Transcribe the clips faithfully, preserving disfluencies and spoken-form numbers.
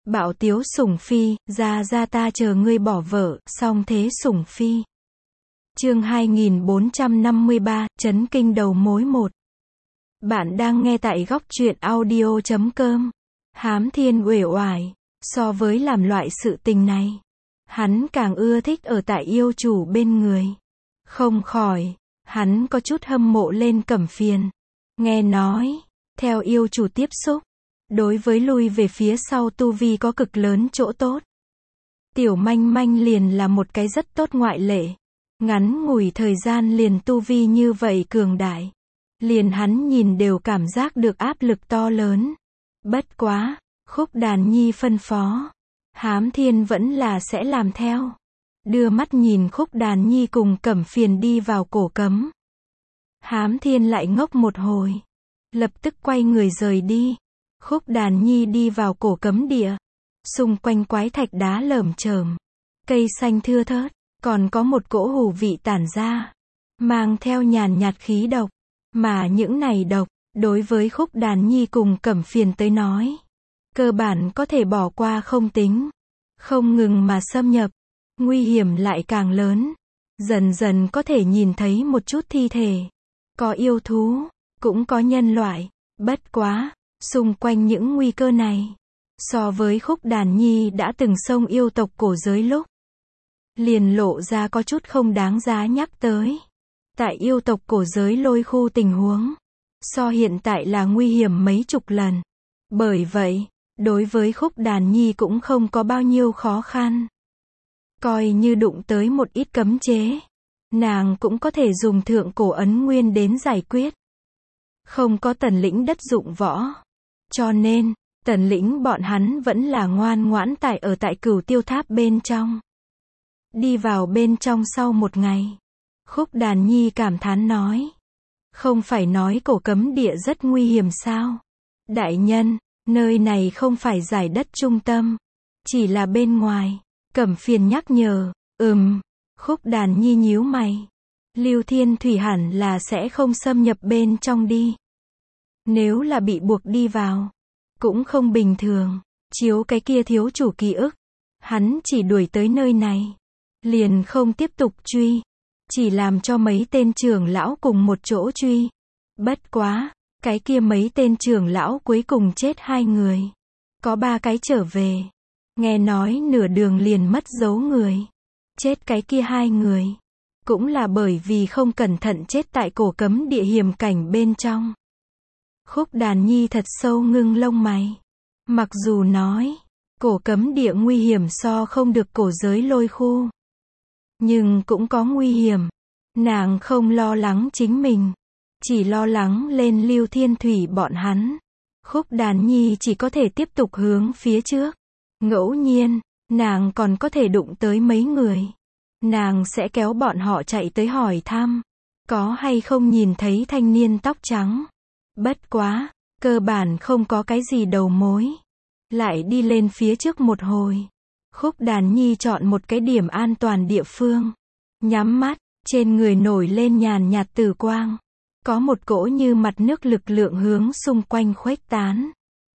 Bạo tiếu sủng phi, ra ra ta chờ ngươi bỏ vợ, song thế sủng phi. Chương hai nghìn bốn trăm năm mươi ba, chấn kinh đầu mối một. Bạn đang nghe tại góc truyện audio chấm com. Hám Thiên uể oải, so với làm loại sự tình này, hắn càng ưa thích ở tại yêu chủ bên người. Không khỏi, hắn có chút hâm mộ lên Cẩm Phiền. Nghe nói, theo yêu chủ tiếp xúc, đối với lui về phía sau tu vi có cực lớn chỗ tốt. Tiểu manh manh liền là một cái rất tốt ngoại lệ. Ngắn ngủi thời gian liền tu vi như vậy cường đại. Liền hắn nhìn đều cảm giác được áp lực to lớn. Bất quá, Khúc Đàn Nhi phân phó, Hám Thiên vẫn là sẽ làm theo. Đưa mắt nhìn Khúc Đàn Nhi cùng Cẩm Phiền đi vào cổ cấm. Hám Thiên lại ngốc một hồi, lập tức quay người rời đi. Khúc Đàn Nhi đi vào cổ cấm địa. Xung quanh quái thạch đá lởm chởm, cây xanh thưa thớt, còn có một cỗ hủ vị tản ra, mang theo nhàn nhạt khí độc. Mà những này độc, đối với Khúc Đàn Nhi cùng Cẩm Phiền tới nói, cơ bản có thể bỏ qua không tính. Không ngừng mà xâm nhập, nguy hiểm lại càng lớn. Dần dần có thể nhìn thấy một chút thi thể. Có yêu thú, cũng có nhân loại. Bất quá, xung quanh những nguy cơ này, so với Khúc Đàn Nhi đã từng xông yêu tộc cổ giới lúc, liền lộ ra có chút không đáng giá nhắc tới. Tại yêu tộc cổ giới lôi khu tình huống, so hiện tại là nguy hiểm mấy chục lần. Bởi vậy, đối với Khúc Đàn Nhi cũng không có bao nhiêu khó khăn. Coi như đụng tới một ít cấm chế, nàng cũng có thể dùng thượng cổ ấn nguyên đến giải quyết. Không có Tần Lĩnh đất dụng võ. Cho nên, Tần Lĩnh bọn hắn vẫn là ngoan ngoãn tại ở tại Cửu Tiêu Tháp bên trong. Đi vào bên trong sau một ngày, Khúc Đàn Nhi cảm thán nói. Không phải nói cổ cấm địa rất nguy hiểm sao? Đại nhân, nơi này không phải giải đất trung tâm, chỉ là bên ngoài. Cẩm Phiền nhắc nhở. Ừm. Khúc Đàn Nhi nhíu mày. Lưu Thiên Thủy hẳn là sẽ không xâm nhập bên trong đi. Nếu là bị buộc đi vào, cũng không bình thường. Chiếu cái kia thiếu chủ ký ức, hắn chỉ đuổi tới nơi này, liền không tiếp tục truy, chỉ làm cho mấy tên trưởng lão cùng một chỗ truy. Bất quá, cái kia mấy tên trưởng lão cuối cùng chết hai người, có ba cái trở về. Nghe nói nửa đường liền mất dấu người. Chết cái kia hai người, cũng là bởi vì không cẩn thận chết tại cổ cấm địa hiểm cảnh bên trong. Khúc Đàn Nhi thật sâu ngưng lông mày. Mặc dù nói, cổ cấm địa nguy hiểm so không được cổ giới lôi khu, nhưng cũng có nguy hiểm. Nàng không lo lắng chính mình, chỉ lo lắng lên Lưu Thiên Thủy bọn hắn. Khúc Đàn Nhi chỉ có thể tiếp tục hướng phía trước. Ngẫu nhiên, nàng còn có thể đụng tới mấy người. Nàng sẽ kéo bọn họ chạy tới hỏi thăm, có hay không nhìn thấy thanh niên tóc trắng. Bất quá, cơ bản không có cái gì đầu mối. Lại đi lên phía trước một hồi, Khúc Đàn Nhi chọn một cái điểm an toàn địa phương. Nhắm mắt, trên người nổi lên nhàn nhạt tử quang. Có một cỗ như mặt nước lực lượng hướng xung quanh khuếch tán.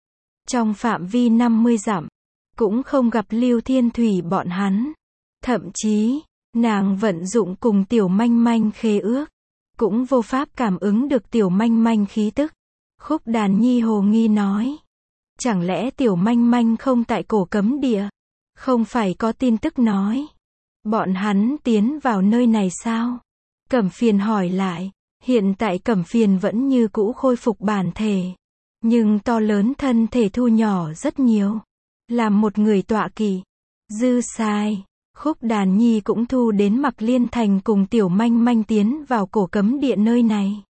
Trong phạm vi năm mươi dặm, cũng không gặp Lưu Thiên Thủy bọn hắn. Thậm chí, nàng vận dụng cùng Tiểu Manh Manh khế ước, cũng vô pháp cảm ứng được Tiểu Manh Manh khí tức. Khúc Đàn Nhi hồ nghi nói. Chẳng lẽ Tiểu Manh Manh không tại cổ cấm địa? Không phải có tin tức nói bọn hắn tiến vào nơi này sao? Cẩm Phiền hỏi lại. Hiện tại Cẩm Phiền vẫn như cũ khôi phục bản thể, nhưng to lớn thân thể thu nhỏ rất nhiều, làm một người tọa kỵ. Dư sai, Khúc Đàn Nhi cũng thu đến Mặc Liên Thành cùng Tiểu Manh Manh tiến vào cổ cấm địa nơi này.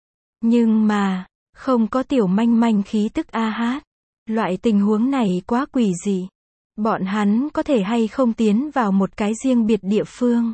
Nhưng mà, không có Tiểu Manh Manh khí tức a hát. Loại tình huống này quá quỷ dị. Bọn hắn có thể hay không tiến vào một cái riêng biệt địa phương,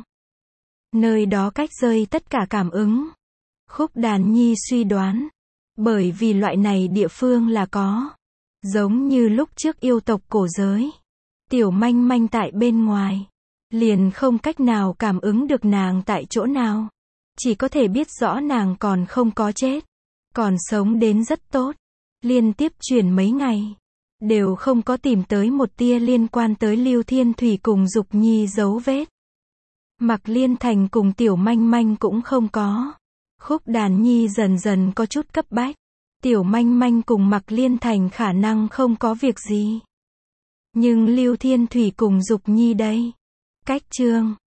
nơi đó cách rơi tất cả cảm ứng. Khúc Đàn Nhi suy đoán, bởi vì loại này địa phương là có, giống như lúc trước yêu tộc cổ giới, Tiểu Manh Manh tại bên ngoài, liền không cách nào cảm ứng được nàng tại chỗ nào, chỉ có thể biết rõ nàng còn không có chết, còn sống đến rất tốt. Liên tiếp truyền mấy ngày, đều không có tìm tới một tia liên quan tới Lưu Thiên Thủy cùng Dục Nhi dấu vết. Mạc Liên Thành cùng Tiểu Manh Manh cũng không có. Khúc Đàn Nhi dần dần có chút cấp bách. Tiểu Manh Manh cùng Mạc Liên Thành khả năng không có việc gì. Nhưng Lưu Thiên Thủy cùng Dục Nhi đây. Cách chương